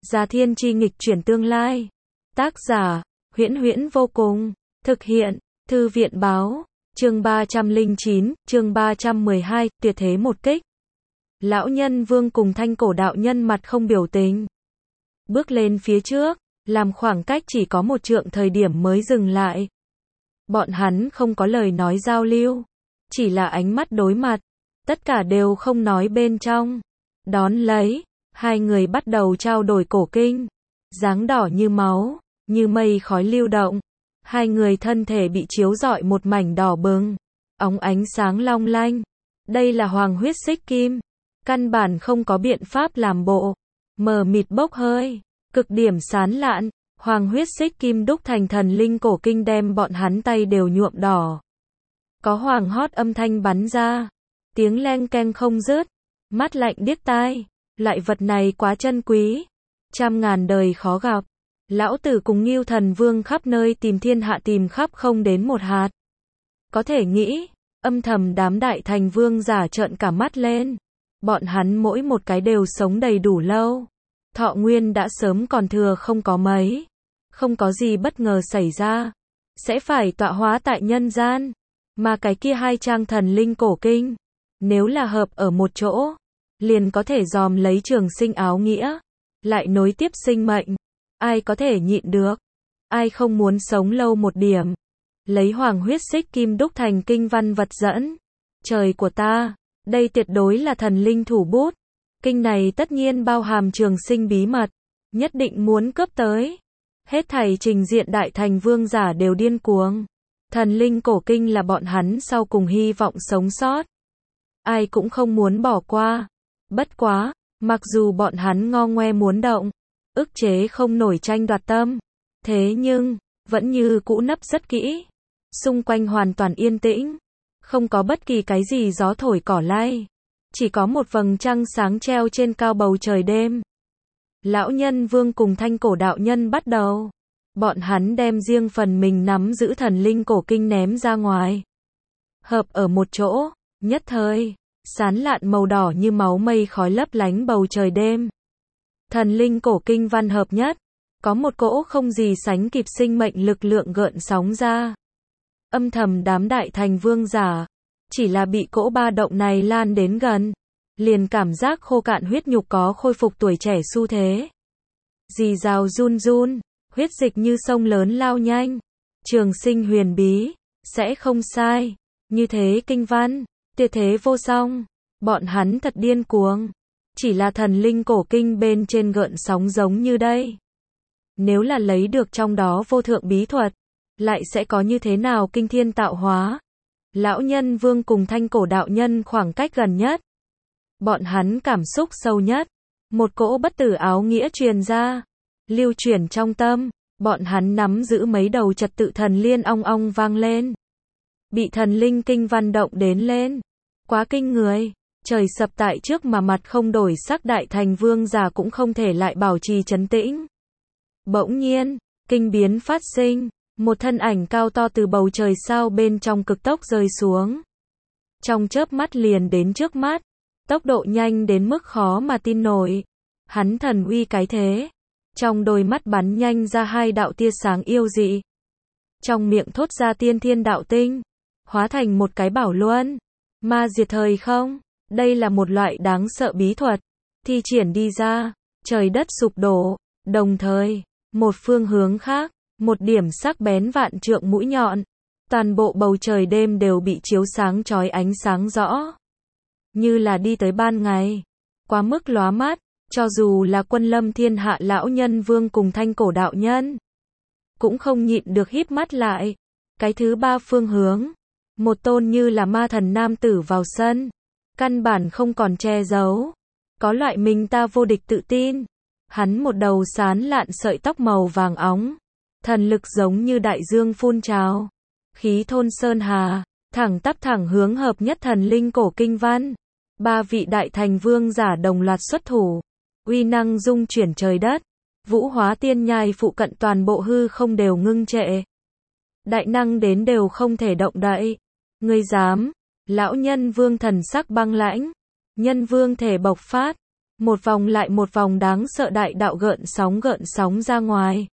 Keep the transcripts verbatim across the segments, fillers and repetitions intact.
Gia Thiên Chi nghịch chuyển tương lai. Tác giả, Huyễn Huyễn vô cùng. Thực hiện, Thư viện báo. Chương ba trăm lẻ chín, chương ba trăm mười hai, tuyệt thế một kích. Lão Nhân Vương cùng Thanh Cổ đạo nhân mặt không biểu tình. Bước lên phía trước, làm khoảng cách chỉ có một trượng thời điểm mới dừng lại. Bọn hắn không có lời nói giao lưu, chỉ là ánh mắt đối mặt, tất cả đều không nói bên trong. Đón lấy, hai người bắt đầu trao đổi cổ kinh, dáng đỏ như máu, như mây khói lưu động. Hai người thân thể bị chiếu rọi một mảnh đỏ bừng, óng ánh sáng long lanh. Đây là hoàng huyết xích kim, căn bản không có biện pháp làm bộ, mờ mịt bốc hơi, cực điểm sán lạn. Hoàng huyết xích kim đúc thành thần linh cổ kinh đem bọn hắn tay đều nhuộm đỏ. Có hoàng hót âm thanh bắn ra, tiếng leng keng không dứt, mắt lạnh điếc tai. Loại vật này quá chân quý, trăm ngàn đời khó gặp. Lão tử cùng Ngưu Thần Vương khắp nơi tìm thiên hạ tìm khắp không đến một hạt. Có thể nghĩ, âm thầm đám đại thành vương giả trợn cả mắt lên. Bọn hắn mỗi một cái đều sống đầy đủ lâu. Thọ nguyên đã sớm còn thừa không có mấy. Không có gì bất ngờ xảy ra, sẽ phải tọa hóa tại nhân gian. Mà cái kia hai trang thần linh cổ kinh, nếu là hợp ở một chỗ, liền có thể dòm lấy trường sinh áo nghĩa, lại nối tiếp sinh mệnh. Ai có thể nhịn được? Ai không muốn sống lâu một điểm? Lấy hoàng huyết xích kim đúc thành kinh văn vật dẫn. Trời của ta, đây tuyệt đối là thần linh thủ bút. Kinh này tất nhiên bao hàm trường sinh bí mật, nhất định muốn cướp tới. Hết thảy trình diện đại thành vương giả đều điên cuồng. Thần linh cổ kinh là bọn hắn sau cùng hy vọng sống sót. Ai cũng không muốn bỏ qua. Bất quá, mặc dù bọn hắn ngo ngoe muốn động, ức chế không nổi tranh đoạt tâm, thế nhưng, vẫn như cũ nấp rất kỹ. Xung quanh hoàn toàn yên tĩnh, không có bất kỳ cái gì gió thổi cỏ lay, chỉ có một vầng trăng sáng treo trên cao bầu trời đêm. Lão Nhân Vương cùng Thanh Cổ đạo nhân bắt đầu. Bọn hắn đem riêng phần mình nắm giữ thần linh cổ kinh ném ra ngoài. Hợp ở một chỗ, nhất thời, sán lạn màu đỏ như máu mây khói lấp lánh bầu trời đêm. Thần linh cổ kinh văn hợp nhất, có một cỗ không gì sánh kịp sinh mệnh lực lượng gợn sóng ra. Âm thầm đám đại thành vương giả, chỉ là bị cỗ ba động này lan đến gần, liền cảm giác khô cạn huyết nhục có khôi phục tuổi trẻ xu thế. Rì rào run run, huyết dịch như sông lớn lao nhanh. Trường sinh huyền bí, sẽ không sai. Như thế kinh văn, tuyệt thế vô song. Bọn hắn thật điên cuồng. Chỉ là thần linh cổ kinh bên trên gợn sóng giống như đây. Nếu là lấy được trong đó vô thượng bí thuật, lại sẽ có như thế nào kinh thiên tạo hóa. Lão Nhân Vương cùng Thanh Cổ đạo nhân khoảng cách gần nhất. Bọn hắn cảm xúc sâu nhất. Một cỗ bất tử áo nghĩa truyền ra, lưu chuyển trong tâm. Bọn hắn nắm giữ mấy đầu trật tự thần liên ong ong vang lên. Bị thần linh kinh văn động đến lên. Quá kinh người. Trời sập tại trước mà mặt không đổi sắc đại thành vương giả cũng không thể lại bảo trì trấn tĩnh. Bỗng nhiên, kinh biến phát sinh. Một thân ảnh cao to từ bầu trời sao bên trong cực tốc rơi xuống. Trong chớp mắt liền đến trước mắt. Tốc độ nhanh đến mức khó mà tin nổi. Hắn thần uy cái thế. Trong đôi mắt bắn nhanh ra hai đạo tia sáng yêu dị. Trong miệng thốt ra tiên thiên đạo tinh. Hóa thành một cái bảo luân. Ma diệt thời không. Đây là một loại đáng sợ bí thuật. Thi triển đi ra. Trời đất sụp đổ. Đồng thời, một phương hướng khác. Một điểm sắc bén vạn trượng mũi nhọn. Toàn bộ bầu trời đêm đều bị chiếu sáng chói ánh sáng rõ. Như là đi tới ban ngày. Quá mức lóa mắt. Cho dù là quân lâm thiên hạ lão nhân vương cùng Thanh Cổ đạo nhân, cũng không nhịn được híp mắt lại. Cái thứ ba phương hướng, một tôn như là ma thần nam tử vào sân, căn bản không còn che giấu, có loại mình ta vô địch tự tin. Hắn một đầu sán lạn sợi tóc màu vàng óng, thần lực giống như đại dương phun trào, khí thôn sơn hà, thẳng tắp thẳng hướng hợp nhất thần linh cổ kinh văn. Ba vị đại thành vương giả đồng loạt xuất thủ. Uy năng dung chuyển trời đất, vũ hóa tiên nhai phụ cận toàn bộ hư không đều ngưng trệ. Đại năng đến đều không thể động đậy. Ngươi dám? Lão Nhân Vương thần sắc băng lãnh, nhân vương thể bộc phát, Một vòng lại một vòng đáng sợ đại đạo gợn sóng gợn sóng ra ngoài.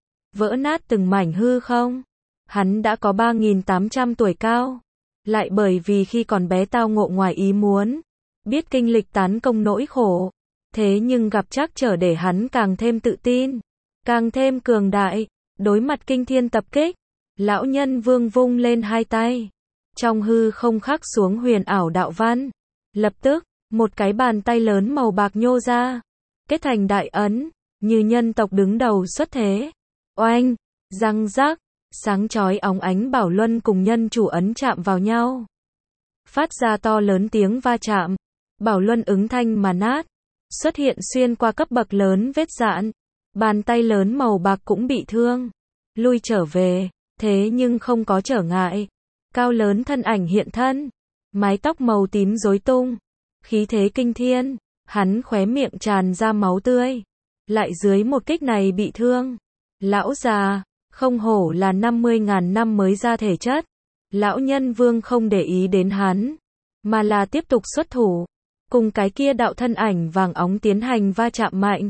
Vỡ nát từng mảnh hư không. Hắn đã có ba nghìn tám trăm tuổi cao. Lại bởi vì khi còn bé tao ngộ ngoài ý muốn. Biết kinh lịch tán công nỗi khổ. Thế nhưng gặp trắc trở để hắn càng thêm tự tin. Càng thêm cường đại. Đối mặt kinh thiên tập kích. Lão nhân vương vung lên hai tay. Trong hư không khắc xuống huyền ảo đạo văn. Lập tức, một cái bàn tay lớn màu bạc nhô ra. Kết thành đại ấn. Như nhân tộc đứng đầu xuất thế. Oanh, răng rác. Sáng chói óng ánh bảo luân cùng nhân chủ ấn chạm vào nhau. Phát ra to lớn tiếng va chạm. Bảo luân ứng thanh mà nát. Xuất hiện xuyên qua cấp bậc lớn vết dạn. Bàn tay lớn màu bạc cũng bị thương. Lui trở về. Thế nhưng không có trở ngại. Cao lớn thân ảnh hiện thân. Mái tóc màu tím rối tung. Khí thế kinh thiên. Hắn khóe miệng tràn ra máu tươi. Lại dưới một kích này bị thương. Lão già. Không hổ là năm mươi ngàn năm mới ra thể chất. Lão nhân vương không để ý đến hắn. Mà là tiếp tục xuất thủ. Cùng cái kia đạo thân ảnh vàng óng tiến hành va chạm mạnh.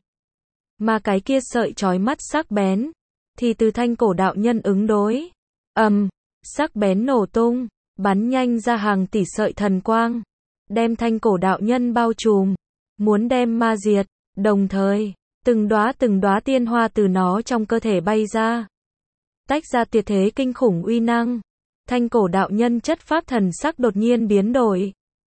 Mà cái kia sợi chói mắt sắc bén. Thì từ thanh cổ đạo nhân ứng đối. Ầm, um, sắc bén nổ tung. Bắn nhanh ra hàng tỷ sợi thần quang. Đem thanh cổ đạo nhân bao trùm. Muốn đem ma diệt. Đồng thời, từng đóa từng đóa tiên hoa từ nó trong cơ thể bay ra. Tách ra tuyệt thế kinh khủng uy năng. Thanh cổ đạo nhân chất pháp thần sắc đột nhiên biến đổi.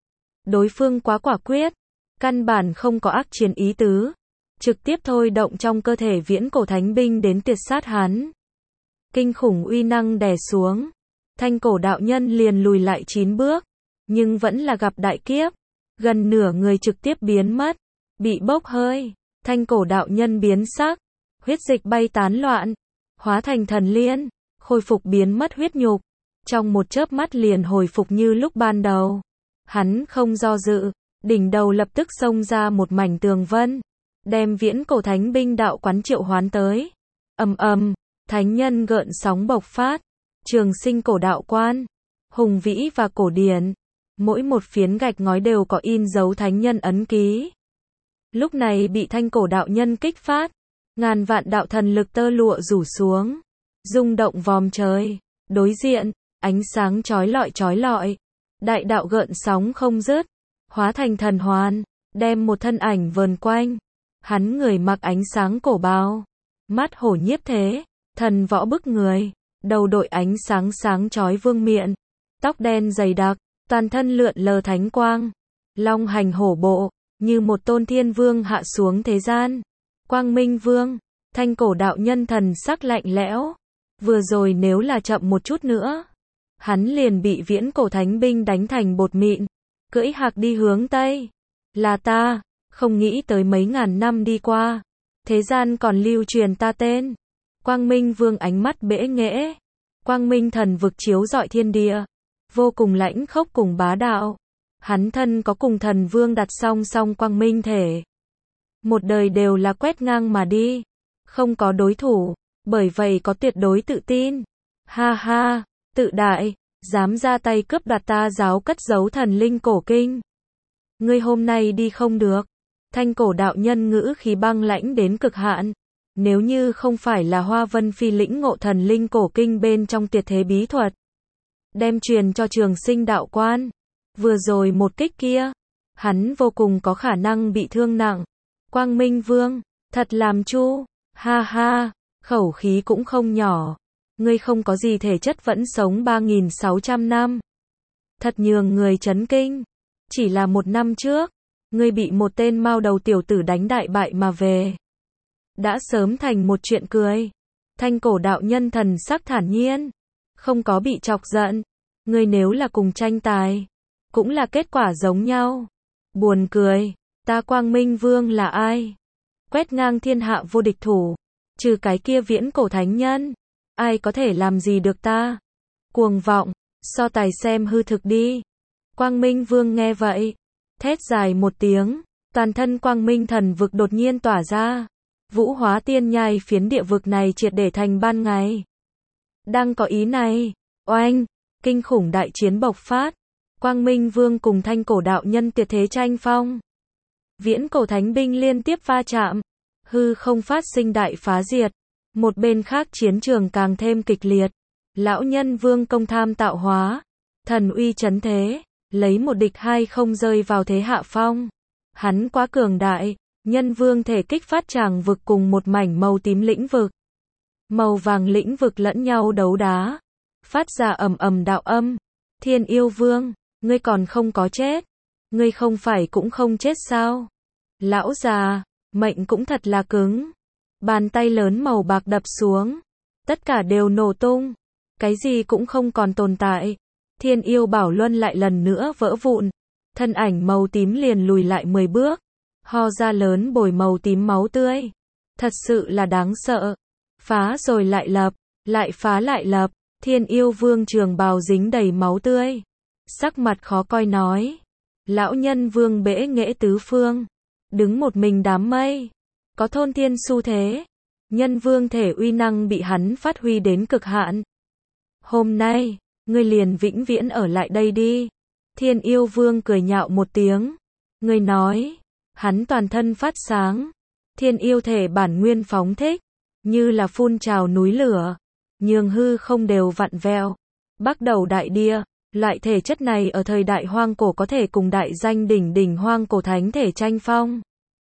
Đối phương quá quả quyết. Căn bản không có ác chiến ý tứ. Trực tiếp thôi động trong cơ thể viễn cổ thánh binh đến tiệt sát hắn. Kinh khủng uy năng đè xuống. Thanh cổ đạo nhân liền lùi lại chín bước. Nhưng vẫn là gặp đại kiếp. Gần nửa người trực tiếp biến mất. Bị bốc hơi. Thanh cổ đạo nhân biến sắc. Huyết dịch bay tán loạn. Hóa thành thần liên. Khôi phục biến mất huyết nhục. Trong một chớp mắt liền hồi phục như lúc ban đầu. Hắn không do dự. Đỉnh đầu lập tức xông ra một mảnh tường vân. Đem viễn cổ thánh binh đạo quán triệu hoán tới. Ầm ầm, thánh nhân gợn sóng bộc phát. Trường sinh cổ đạo quan. Hùng vĩ và cổ điển. Mỗi một phiến gạch ngói đều có in dấu thánh nhân ấn ký. Lúc này bị thanh cổ đạo nhân kích phát. Ngàn vạn đạo thần lực tơ lụa rủ xuống. Rung động vòm trời. Đối diện, ánh sáng chói lọi chói lọi. Đại đạo gợn sóng không dứt. Hóa thành thần hoàn. Đem một thân ảnh vờn quanh. Hắn người mặc ánh sáng cổ bào. Mắt hổ nhiếp thế. Thần võ bức người. Đầu đội ánh sáng sáng chói vương miện. Tóc đen dày đặc. Toàn thân lượn lờ thánh quang. Long hành hổ bộ. Như một tôn thiên vương hạ xuống thế gian. Quang Minh Vương. Thanh cổ đạo nhân thần sắc lạnh lẽo. Vừa rồi nếu là chậm một chút nữa. Hắn liền bị viễn cổ thánh binh đánh thành bột mịn. Cưỡi hạc đi hướng Tây. Là ta. Không nghĩ tới mấy ngàn năm đi qua. Thế gian còn lưu truyền ta tên. Quang Minh Vương ánh mắt bẽ nghễ. Quang Minh thần vực chiếu rọi thiên địa. Vô cùng lãnh khốc cùng bá đạo. Hắn thân có cùng thần vương đặt song song quang minh thể. Một đời đều là quét ngang mà đi. Không có đối thủ. Bởi vậy có tuyệt đối tự tin. Ha ha, tự đại. Dám ra tay cướp đoạt ta giáo cất giấu thần linh cổ kinh. Ngươi hôm nay đi không được. Thanh cổ đạo nhân ngữ khí băng lãnh đến cực hạn. Nếu như không phải là Hoa Vân Phi lĩnh ngộ thần linh cổ kinh bên trong tuyệt thế bí thuật. Đem truyền cho trường sinh đạo quan. Vừa rồi một kích kia. Hắn vô cùng có khả năng bị thương nặng. Quang Minh Vương. Thật làm chu. Ha ha. Khẩu khí cũng không nhỏ. Ngươi không có gì thể chất vẫn sống ba nghìn sáu trăm năm. Thật nhường người chấn kinh. Chỉ là một năm trước. Ngươi bị một tên mao đầu tiểu tử đánh đại bại mà về. Đã sớm thành một chuyện cười. Thanh cổ đạo nhân thần sắc thản nhiên. Không có bị chọc giận. Ngươi nếu là cùng tranh tài. Cũng là kết quả giống nhau. Buồn cười. Ta Quang Minh Vương là ai? Quét ngang thiên hạ vô địch thủ. Trừ cái kia viễn cổ thánh nhân. Ai có thể làm gì được ta? Cuồng vọng. So tài xem hư thực đi. Quang Minh Vương nghe vậy. Thét dài một tiếng. Toàn thân Quang Minh thần vực đột nhiên tỏa ra. Vũ hóa tiên nhai phiến địa vực này triệt để thành ban ngày. Đang có ý này. Oanh. Kinh khủng đại chiến bộc phát. Quang Minh Vương cùng thanh cổ đạo nhân tuyệt thế tranh phong. Viễn cổ thánh binh liên tiếp va chạm, hư không phát sinh đại phá diệt. Một bên khác chiến trường càng thêm kịch liệt. Lão Nhân Vương công tham tạo hóa, thần uy chấn thế, lấy một địch hai không rơi vào thế hạ phong. Hắn quá cường đại, Nhân Vương thể kích phát tràng vực cùng một mảnh màu tím lĩnh vực. Màu vàng lĩnh vực lẫn nhau đấu đá, phát ra ầm ầm đạo âm. Thiên Yêu Vương, ngươi còn không có chết, ngươi không phải cũng không chết sao? Lão già, mệnh cũng thật là cứng. Bàn tay lớn màu bạc đập xuống, tất cả đều nổ tung, cái gì cũng không còn tồn tại. Thiên Yêu Bảo Luân lại lần nữa vỡ vụn, thân ảnh màu tím liền lùi lại mười bước, ho ra lớn bồi màu tím máu tươi. Thật sự là đáng sợ. Phá rồi lại lập, lại phá lại lập. Thiên Yêu Vương trường bào dính đầy máu tươi, sắc mặt khó coi nói: Lão Nhân Vương bẽ nghễ tứ phương, đứng một mình đám mây, có thôn thiên xu thế. Nhân Vương thể uy năng bị hắn phát huy đến cực hạn. Hôm nay, ngươi liền vĩnh viễn ở lại đây đi. Thiên Yêu Vương cười nhạo một tiếng. Ngươi nói, hắn toàn thân phát sáng. Thiên yêu thể bản nguyên phóng thích, như là phun trào núi lửa, nhường hư không đều vặn vẹo. Bắt đầu đại địa, loại thể chất này ở thời đại hoang cổ có thể cùng đại danh đỉnh đỉnh hoang cổ thánh thể tranh phong.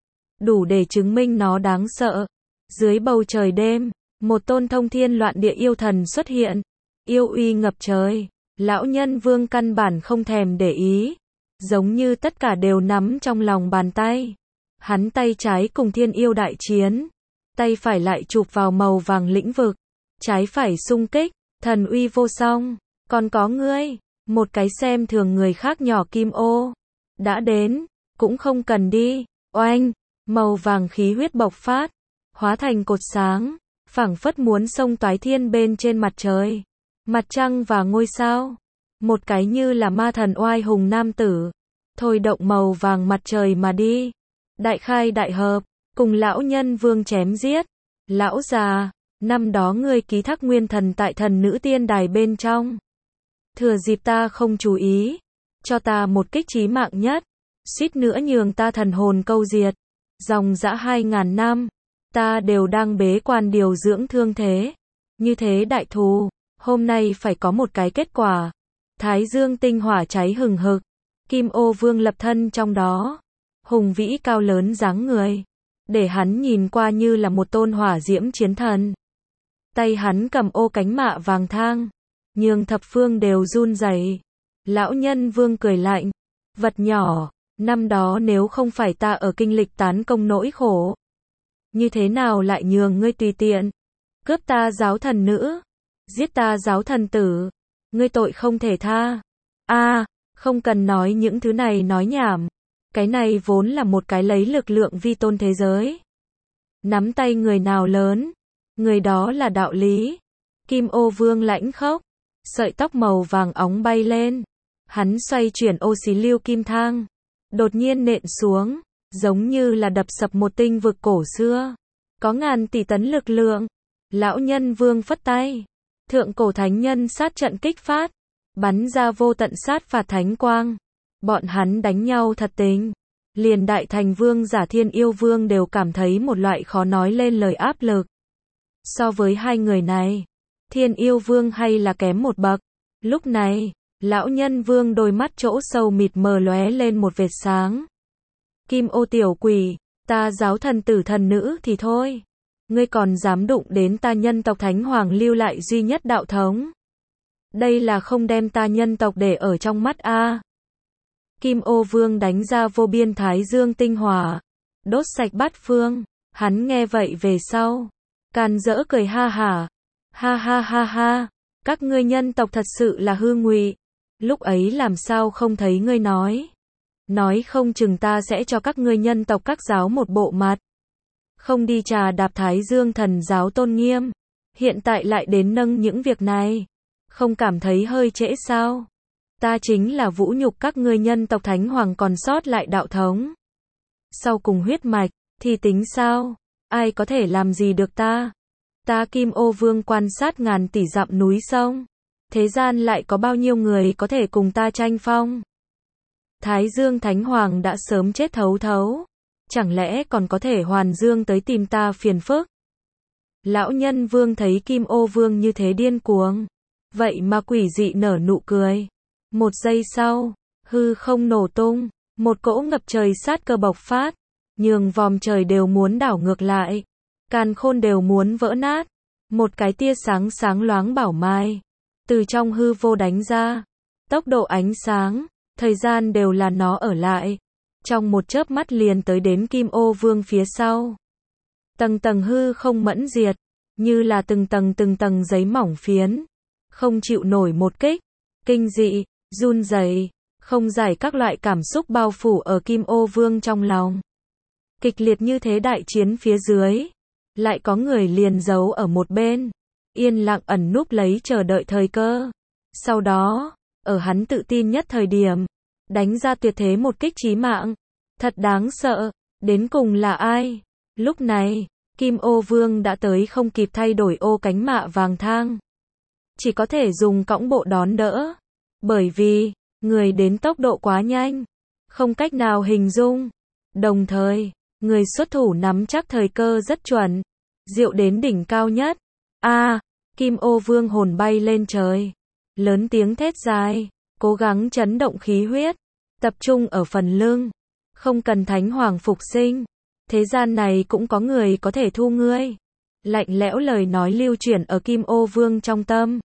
Đủ để chứng minh nó đáng sợ. Dưới bầu trời đêm, một tôn thông thiên loạn địa yêu thần xuất hiện, yêu uy ngập trời. Lão Nhân Vương căn bản không thèm để ý, giống như tất cả đều nắm trong lòng bàn tay. Hắn tay trái cùng thiên yêu đại chiến, tay phải lại chụp vào màu vàng lĩnh vực, trái phải xung kích, thần uy vô song. Còn có ngươi, một cái xem thường người khác nhỏ kim ô, đã đến, cũng không cần đi. Oanh, màu vàng khí huyết bộc phát, hóa thành cột sáng, phảng phất muốn xông toái thiên bên trên mặt trời, mặt trăng và ngôi sao. Một cái như là ma thần oai hùng nam tử, thôi động màu vàng mặt trời mà đi. Đại khai đại hợp, cùng Lão Nhân Vương chém giết. Lão già, năm đó ngươi ký thác nguyên thần tại thần nữ tiên đài bên trong. Thừa dịp ta không chú ý, cho ta một kích chí mạng nhất, suýt nữa nhường ta thần hồn câu diệt. Dòng dã hai ngàn năm, ta đều đang bế quan điều dưỡng thương thế. Như thế đại thù, hôm nay phải có một cái kết quả. Thái dương tinh hỏa cháy hừng hực, Kim Ô Vương lập thân trong đó, hùng vĩ cao lớn dáng người, để hắn nhìn qua như là một tôn hỏa diễm chiến thần. Tay hắn cầm ô cánh mạ vàng thang, nhường thập phương đều run rẩy. Lão Nhân Vương cười lạnh, vật nhỏ, năm đó nếu không phải ta ở kinh lịch tán công nỗi khổ, như thế nào lại nhường ngươi tùy tiện cướp ta giáo thần nữ, giết ta giáo thần tử, ngươi tội không thể tha. A, à, không cần nói những thứ này nói nhảm, cái này vốn là một cái lấy lực lượng vi tôn thế giới. Nắm tay người nào lớn, người đó là đạo lý. Kim Ô Vương lãnh khốc, sợi tóc màu vàng óng bay lên, hắn xoay chuyển ô xí lưu kim thang, đột nhiên nện xuống, giống như là đập sập một tinh vực cổ xưa, có ngàn tỷ tấn lực lượng. Lão Nhân Vương phất tay, thượng cổ thánh nhân sát trận kích phát, bắn ra vô tận sát phạt thánh quang. Bọn hắn đánh nhau thật tình, liền đại thành vương giả Thiên Yêu Vương đều cảm thấy một loại khó nói lên lời áp lực. So với hai người này, Thiên Yêu Vương hay là kém một bậc. Lúc này, Lão Nhân Vương đôi mắt chỗ sâu mịt mờ lóe lên một vệt sáng. Kim Ô tiểu quỷ, ta giáo thần tử thần nữ thì thôi, ngươi còn dám đụng đến ta nhân tộc Thánh Hoàng lưu lại duy nhất đạo thống. Đây là không đem ta nhân tộc để ở trong mắt a. À. Kim Ô Vương đánh ra vô biên thái dương tinh hỏa, đốt sạch bát phương. Hắn nghe vậy về sau, càn rỡ cười ha hả. Ha ha ha ha, các ngươi nhân tộc thật sự là hư ngụy. Lúc ấy làm sao không thấy ngươi nói. Nói không chừng ta sẽ cho các ngươi nhân tộc các giáo một bộ mặt. Không đi trà đạp thái dương thần giáo tôn nghiêm. Hiện tại lại đến nâng những việc này. Không cảm thấy hơi trễ sao? Ta chính là vũ nhục các ngươi nhân tộc Thánh Hoàng còn sót lại đạo thống. Sau cùng huyết mạch, thì tính sao? Ai có thể làm gì được ta? Ta Kim Ô Vương quan sát ngàn tỷ dặm núi sông. Thế gian lại có bao nhiêu người có thể cùng ta tranh phong? Thái Dương Thánh Hoàng đã sớm chết thấu thấu. chẳng lẽ còn có thể hoàn dương tới tìm ta phiền phức? Lão Nhân Vương thấy Kim Ô Vương như thế điên cuồng, vậy mà quỷ dị nở nụ cười. Một giây sau, hư không nổ tung, một cỗ ngập trời sát cơ bộc phát, nhường vòm trời đều muốn đảo ngược lại, càn khôn đều muốn vỡ nát. Một cái tia sáng sáng loáng bảo mai, từ trong hư vô đánh ra, tốc độ ánh sáng, thời gian đều là nó ở lại, trong một chớp mắt liền tới đến Kim Ô Vương phía sau. Tầng tầng hư không mẫn diệt, như là từng tầng từng tầng giấy mỏng phiến, không chịu nổi một kích, kinh dị, run rẩy, không giải các loại cảm xúc bao phủ ở Kim Ô Vương trong lòng. Kịch liệt như thế đại chiến phía dưới, lại có người liền giấu ở một bên, yên lặng ẩn núp lấy chờ đợi thời cơ. Sau đó, ở hắn tự tin nhất thời điểm, đánh ra tuyệt thế một kích chí mạng. Thật đáng sợ, đến cùng là ai? Lúc này, Kim Ô Vương đã tới không kịp thay đổi ô cánh mạ vàng thang. Chỉ có thể dùng cõng bộ đón đỡ. Bởi vì, người đến tốc độ quá nhanh, không cách nào hình dung. Đồng thời, người xuất thủ nắm chắc thời cơ rất chuẩn, diệu đến đỉnh cao nhất. A, à, Kim Ô Vương hồn bay lên trời, lớn tiếng thét dài, cố gắng chấn động khí huyết, tập trung ở phần lưng, không cần thánh hoàng phục sinh, thế gian này cũng có người có thể thu ngươi. Lạnh lẽo lời nói lưu chuyển ở Kim Ô Vương trong tâm,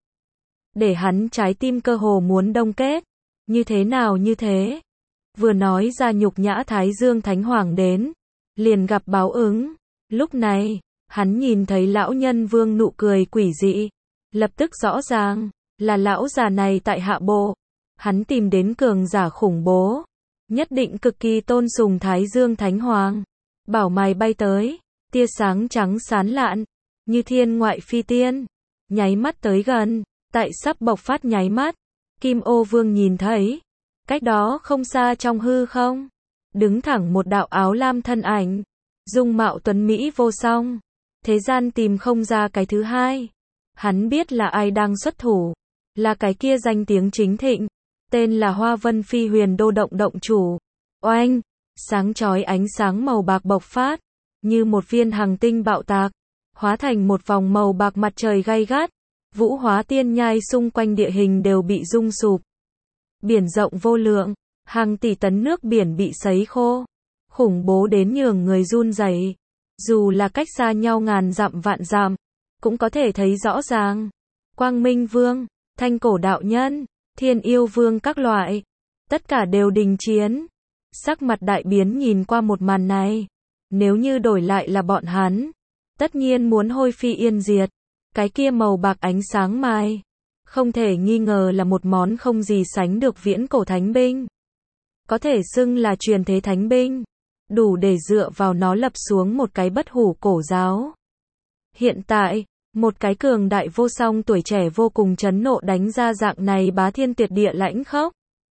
để hắn trái tim cơ hồ muốn đông kết. Như thế nào như thế? Vừa nói ra nhục nhã Thái Dương Thánh Hoàng đến, liền gặp báo ứng. Lúc này, hắn nhìn thấy lão Nhân Vương nụ cười quỷ dị, lập tức rõ ràng, là lão già này tại hạ bộ. Hắn tìm đến cường giả khủng bố, nhất định cực kỳ tôn sùng Thái Dương Thánh Hoàng. Bảo mày bay tới, tia sáng trắng sán lạn, như thiên ngoại phi tiên, nháy mắt tới gần, tại sắp bộc phát nháy mắt, Kim Ô Vương nhìn thấy, cách đó không xa trong hư không, đứng thẳng một đạo áo lam thân ảnh, dung mạo tuấn mỹ vô song, thế gian tìm không ra cái thứ hai. Hắn biết là ai đang xuất thủ, là cái kia danh tiếng chính thịnh, tên là Hoa Vân Phi Huyền Đô động động chủ. Oanh, sáng chói ánh sáng màu bạc bộc phát, như một viên hằng tinh bạo tạc, hóa thành một vòng màu bạc mặt trời gay gắt. Vũ Hóa Tiên Nhai xung quanh địa hình đều bị rung sụp. Biển rộng vô lượng, hàng tỷ tấn nước biển bị sấy khô, khủng bố đến nhường người run rẩy. Dù là cách xa nhau ngàn dặm vạn dặm, cũng có thể thấy rõ ràng. Quang Minh Vương, Thanh Cổ Đạo Nhân, Thiên Yêu Vương các loại, tất cả đều đình chiến. Sắc mặt đại biến nhìn qua một màn này, nếu như đổi lại là bọn hắn, tất nhiên muốn hôi phi yên diệt. Cái kia màu bạc ánh sáng mai, không thể nghi ngờ là một món không gì sánh được viễn cổ thánh binh. Có thể xưng là truyền thế thánh binh, đủ để dựa vào nó lập xuống một cái bất hủ cổ giáo. Hiện tại, một cái cường đại vô song tuổi trẻ vô cùng chấn nộ đánh ra dạng này bá thiên tuyệt địa lãnh khốc.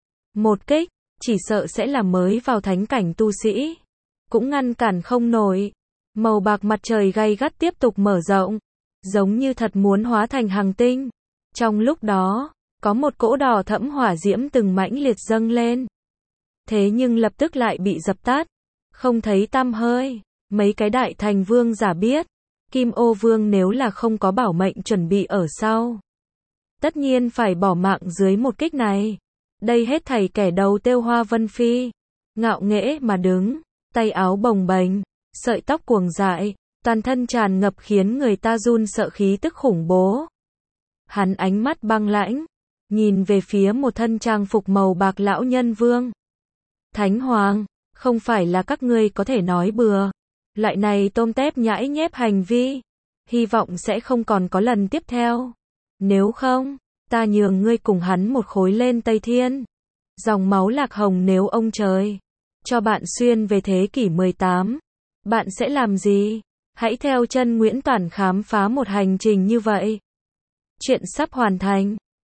Một kích, chỉ sợ sẽ là mới vào thánh cảnh tu sĩ, cũng ngăn cản không nổi. Màu bạc mặt trời gay gắt tiếp tục mở rộng, giống như thật muốn hóa thành hàng tinh. Trong lúc đó, có một cỗ đỏ thẫm hỏa diễm từng mãnh liệt dâng lên. Thế nhưng lập tức lại bị dập tắt, không thấy tăm hơi. Mấy cái đại thành vương giả biết, Kim Ô Vương nếu là không có bảo mệnh chuẩn bị ở sau, tất nhiên phải bỏ mạng dưới một kích này. Đây hết thảy kẻ đầu tiêu Hoa Vân Phi, ngạo nghễ mà đứng, tay áo bồng bềnh, sợi tóc cuồng dại, toàn thân tràn ngập khiến người ta run sợ khí tức khủng bố. Hắn ánh mắt băng lãnh, nhìn về phía một thân trang phục màu bạc lão Nhân Vương. Thánh Hoàng, không phải là các ngươi có thể nói bừa. Loại này tôm tép nhãi nhép hành vi, hy vọng sẽ không còn có lần tiếp theo. Nếu không, ta nhường ngươi cùng hắn một khối lên Tây Thiên. Dòng máu lạc hồng nếu ông trời cho bạn xuyên về thế kỷ mười tám, bạn sẽ làm gì? Hãy theo chân Nguyễn Toản khám phá một hành trình như vậy. Chuyện sắp hoàn thành.